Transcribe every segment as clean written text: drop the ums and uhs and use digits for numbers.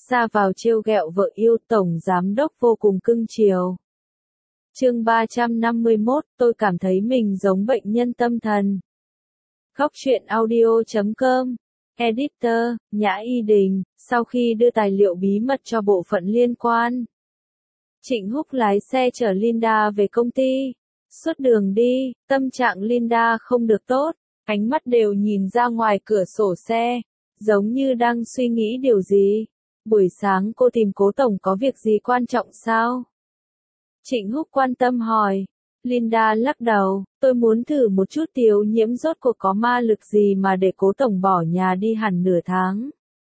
ra vào trêu ghẹo vợ yêu, tổng giám đốc vô cùng cưng chiều. Chương 351, tôi cảm thấy mình giống bệnh nhân tâm thần. Góc truyện audio.com. Editor, Nhã Y Đình, sau khi đưa tài liệu bí mật cho bộ phận liên quan. Trịnh Húc lái xe chở Linda về công ty. Suốt đường đi, tâm trạng Linda không được tốt, ánh mắt đều nhìn ra ngoài cửa sổ xe, giống như đang suy nghĩ điều gì. Buổi sáng cô tìm Cố tổng có việc gì quan trọng sao? Trịnh Húc quan tâm hỏi. Linda lắc đầu, tôi muốn thử một chút Tiếu Nhiễm rốt cuộc có ma lực gì mà để Cố tổng bỏ nhà đi hẳn nửa tháng.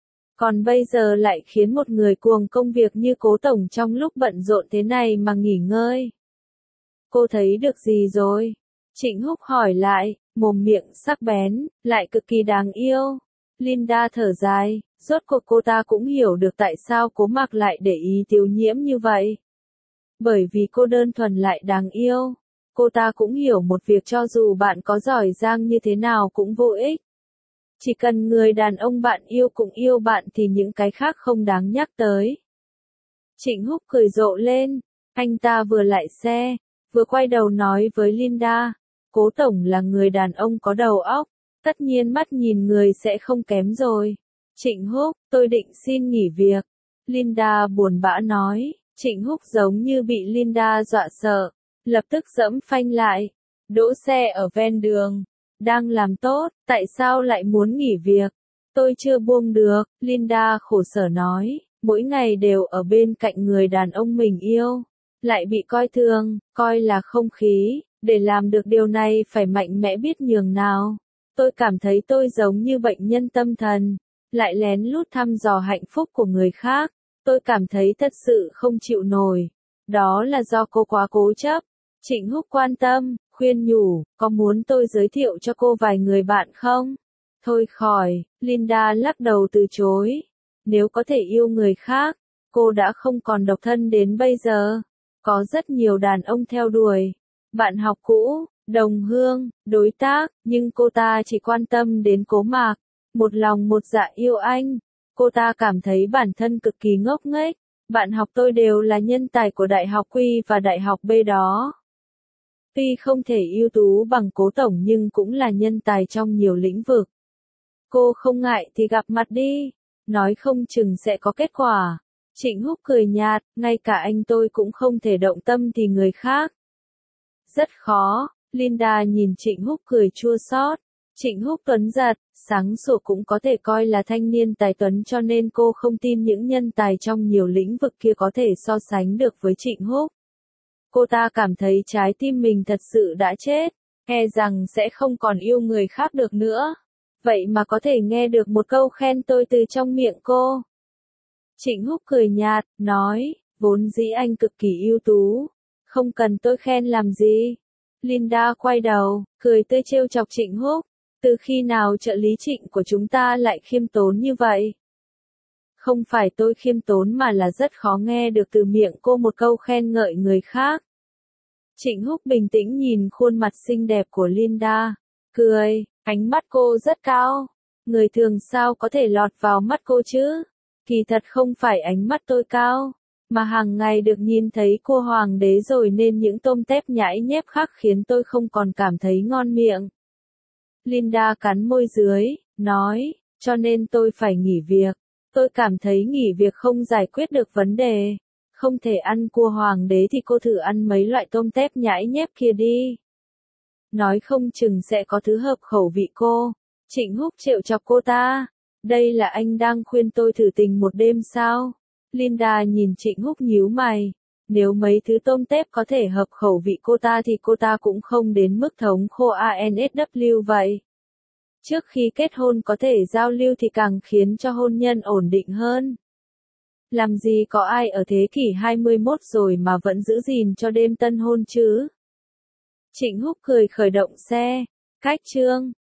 Còn bây giờ lại khiến một người cuồng công việc như Cố tổng trong lúc bận rộn thế này mà nghỉ ngơi. Cô thấy được gì rồi? Trịnh Húc hỏi lại, mồm miệng sắc bén, lại cực kỳ đáng yêu. Linda thở dài, rốt cuộc cô ta cũng hiểu được tại sao Cố Mạc lại để ý Tiếu Nhiễm như vậy. Bởi vì cô đơn thuần lại đáng yêu. Cô ta cũng hiểu một việc, cho dù bạn có giỏi giang như thế nào cũng vô ích. Chỉ cần người đàn ông bạn yêu cũng yêu bạn thì những cái khác không đáng nhắc tới. Trịnh Húc cười rộ lên, anh ta vừa lại xe, vừa quay đầu nói với Linda, Cố tổng là người đàn ông có đầu óc, tất nhiên mắt nhìn người sẽ không kém rồi. Trịnh Húc, tôi định xin nghỉ việc. Linda buồn bã nói. Trịnh Húc giống như bị Linda dọa sợ, lập tức giẫm phanh lại, đỗ xe ở ven đường. Đang làm tốt, tại sao lại muốn nghỉ việc? Tôi chưa buông được, Linda khổ sở nói, mỗi ngày đều ở bên cạnh người đàn ông mình yêu, lại bị coi thường, coi là không khí, để làm được điều này phải mạnh mẽ biết nhường nào. Tôi cảm thấy tôi giống như bệnh nhân tâm thần, lại lén lút thăm dò hạnh phúc của người khác. Tôi cảm thấy thật sự không chịu nổi. Đó là do cô quá cố chấp. Trịnh Húc quan tâm, khuyên nhủ, có muốn tôi giới thiệu cho cô vài người bạn không? Thôi khỏi, Linda lắc đầu từ chối. Nếu có thể yêu người khác, cô đã không còn độc thân đến bây giờ. Có rất nhiều đàn ông theo đuổi. Bạn học cũ, đồng hương, đối tác, nhưng cô ta chỉ quan tâm đến Cố Mạc. Một lòng một dạ yêu anh. Cô ta cảm thấy bản thân cực kỳ ngốc nghếch. Bạn học tôi đều là nhân tài của Đại học Q và Đại học B đó. Tuy không thể ưu tú bằng Cố tổng nhưng cũng là nhân tài trong nhiều lĩnh vực. Cô không ngại thì gặp mặt đi, nói không chừng sẽ có kết quả. Trịnh Húc cười nhạt, ngay cả anh tôi cũng không thể động tâm thì người khác. Rất khó, Linda nhìn Trịnh Húc cười chua xót. Trịnh Húc tuấn giật, sáng sủa cũng có thể coi là thanh niên tài tuấn, cho nên cô không tin những nhân tài trong nhiều lĩnh vực kia có thể so sánh được với Trịnh Húc. Cô ta cảm thấy trái tim mình thật sự đã chết, e rằng sẽ không còn yêu người khác được nữa. Vậy mà có thể nghe được một câu khen tôi từ trong miệng cô. Trịnh Húc cười nhạt, nói, vốn dĩ anh cực kỳ ưu tú, không cần tôi khen làm gì. Linda quay đầu, cười tươi trêu chọc Trịnh Húc. Từ khi nào trợ lý Trịnh của chúng ta lại khiêm tốn như vậy? Không phải tôi khiêm tốn mà là rất khó nghe được từ miệng cô một câu khen ngợi người khác. Trịnh Húc bình tĩnh nhìn khuôn mặt xinh đẹp của Linda, cười, ánh mắt cô rất cao. Người thường sao có thể lọt vào mắt cô chứ? Kỳ thật không phải ánh mắt tôi cao, mà hàng ngày được nhìn thấy cô hoàng đế rồi nên những tôm tép nhãi nhép khác khiến tôi không còn cảm thấy ngon miệng. Linda cắn môi dưới, nói, cho nên tôi phải nghỉ việc. Tôi cảm thấy nghỉ việc không giải quyết được vấn đề. Không thể ăn cua hoàng đế thì cô thử ăn mấy loại tôm tép nhãi nhép kia đi. Nói không chừng sẽ có thứ hợp khẩu vị cô. Trịnh Húc trêu chọc cô ta. Đây là anh đang khuyên tôi thử tình một đêm sao? Linda nhìn Trịnh Húc nhíu mày. Nếu mấy thứ tôm tép có thể hợp khẩu vị cô ta thì cô ta cũng không đến mức thống khô ANSW vậy. Trước khi kết hôn có thể giao lưu thì càng khiến cho hôn nhân ổn định hơn. Làm gì có ai ở thế kỷ 21 rồi mà vẫn giữ gìn cho đêm tân hôn chứ? Trịnh Húc cười khởi động xe. Cách chương.